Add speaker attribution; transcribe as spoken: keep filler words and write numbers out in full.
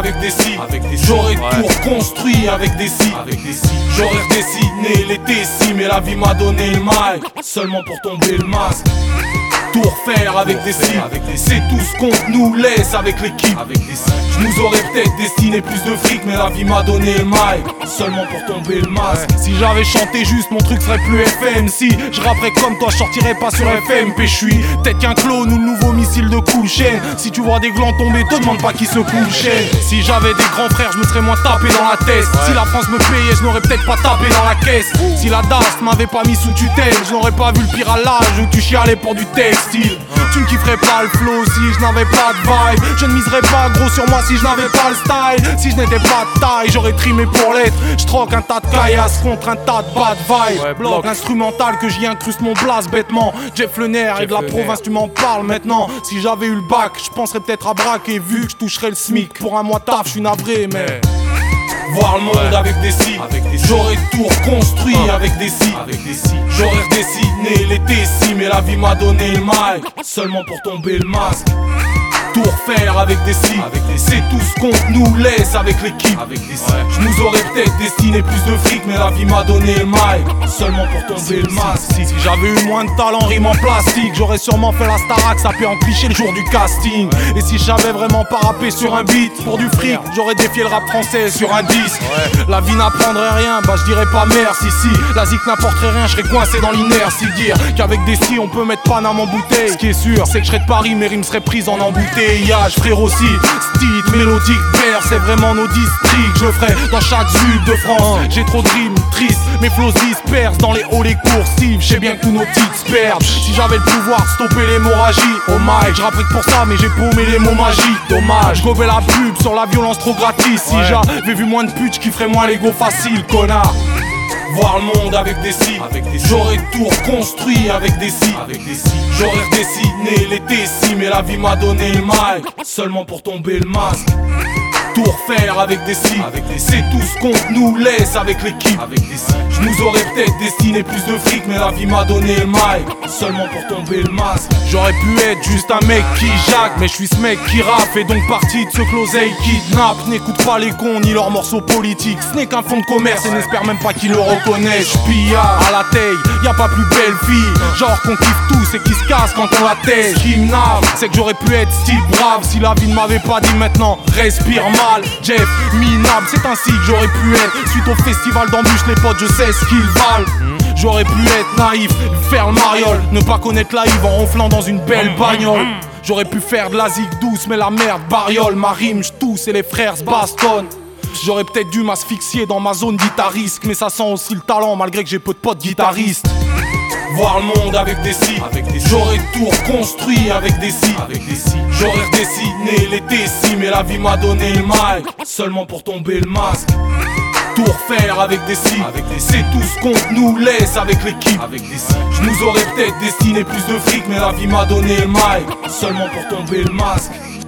Speaker 1: avec des si, j'aurais tout reconstruit avec des si, j'aurais redessiné les tessis, mais la vie m'a donné le mic, seulement pour tomber le masque. Tout refaire avec des si, c'est tout ce qu'on nous laisse avec l'équipe. Je nous aurais peut-être destiné plus de fric, mais la vie m'a donné le mic, seulement pour tomber le masque. Si j'avais chanté juste, mon truc serait plus F M. Si je rapperais comme toi, je sortirais pas sur F M P. Je suis peut-être qu'un clone ou le nouveau missile de Cool Chain. Si tu vois des glands tomber, te demande pas qui se coule chaîne. Si j'avais des grands frères, je me serais moins tapé dans la tête. Si la France me payait, je n'aurais peut-être pas tapé dans la caisse. Si la D A S m'avait pas mis sous tutelle, je n'aurais pas vu le pire à l'âge où tu chialais pour du textile. Tu ne kifferais pas le flow si je n'avais pas de vibe. Je ne miserais pas gros sur moi si je n'avais pas le style. Si je n'étais pas de taille, j'aurais trimé pour l'être. Je troque un tas de caillasse contre un tas de bad vibe. Ouais, bloc instrumental que j'y incruste mon blast bêtement. Jeff Le Nerf et de la province tu m'en parles maintenant. Si j'avais eu le bac, je penserais peut-être à braquer. Vu que je toucherais le SMIC pour un mois taf, je suis navré mais voir le monde ouais. avec des si, j'aurais tout reconstruit ah. avec des si, si. J'aurais redessiné les tessis, mais la vie m'a donné le mic, seulement pour tomber le masque. Tout refaire avec des si, c'est tout ce qu'on nous laisse avec l'équipe. Je nous aurais peut-être destiné plus de fric, mais la vie m'a donné le mic, seulement pour tomber le masque. Si, si j'avais eu moins de talent, rime en plastique, j'aurais sûrement fait la Starac, ça peut en cliché le jour du casting. Et si j'avais vraiment pas rappé sur un beat pour du fric, j'aurais défié le rap français sur un disque. La vie n'apprendrait rien, bah je dirais pas merci. Si la zik n'apporterait rien, je serais coincé dans l'inertie. Dire qu'avec des si on peut mettre Paname en bouteille. Ce qui est sûr, c'est que je serais de Paris, mes rimes seraient prises en embouteille. Frère aussi, style, mélodique, père, c'est vraiment nos districts. Je le ferai dans chaque sud de France. J'ai trop de rimes tristes, mes flows se dispersent dans les hauts, les coursives. J'sais bien que tous nos titres se perdent. Si j'avais le pouvoir de stopper l'hémorragie, oh my, je rapperai que pour ça, mais j'ai paumé les mots magiques. Dommage, je gobais la pub sur la violence trop gratis. Si ouais. j'avais vu moins de putes, qui ferait moins l'ego facile, connard. Voir le monde avec des si, j'aurais tout reconstruit avec des si, si. J'aurais redessiné les tessis, mais la vie m'a donné le mic, seulement pour tomber le masque. Tout refaire avec des si, c'est tout ce qu'on nous laisse avec l'équipe. Je nous aurais peut-être destiné plus de fric, mais la vie m'a donné le mic, seulement pour tomber le masque. J'aurais pu être juste un mec qui jack, mais je suis ce mec qui rappe et donc partie de ce que l'oseille kidnappe. N'écoute pas les cons ni leurs morceaux politiques, ce n'est qu'un fonds de commerce et n'espère même pas qu'ils le reconnaissent. J'pillard à la taille, y'a pas plus belle fille, genre qu'on kiffe tous et qui se casse quand on la tèche. Ce qui me nave, c'est que j'aurais pu être style brave si la vie ne m'avait pas dit maintenant respire mal. Jeff, minable, c'est ainsi que j'aurais pu être. Suite au festival d'embûches, les potes, je sais ce qu'ils valent. J'aurais pu être naïf, faire le mariole, ne pas connaître la Yves en ronflant dans une belle bagnole. J'aurais pu faire de la zik douce, mais la merde bariole. Ma rime, j'tousse et les frères se bastonnent. J'aurais peut-être dû m'asphyxier dans ma zone guitariste, mais ça sent aussi le talent malgré que j'ai peu de potes guitaristes. Voir le monde avec des si, j'aurais tout reconstruit avec des si, j'aurais redessiné les tessis, mais la vie m'a donné le mic, seulement pour tomber le masque. Tout refaire avec des si, c'est tout ce qu'on nous laisse avec l'équipe. Je nous aurais peut-être destiné plus de fric, mais la vie m'a donné le mic, seulement pour tomber le masque.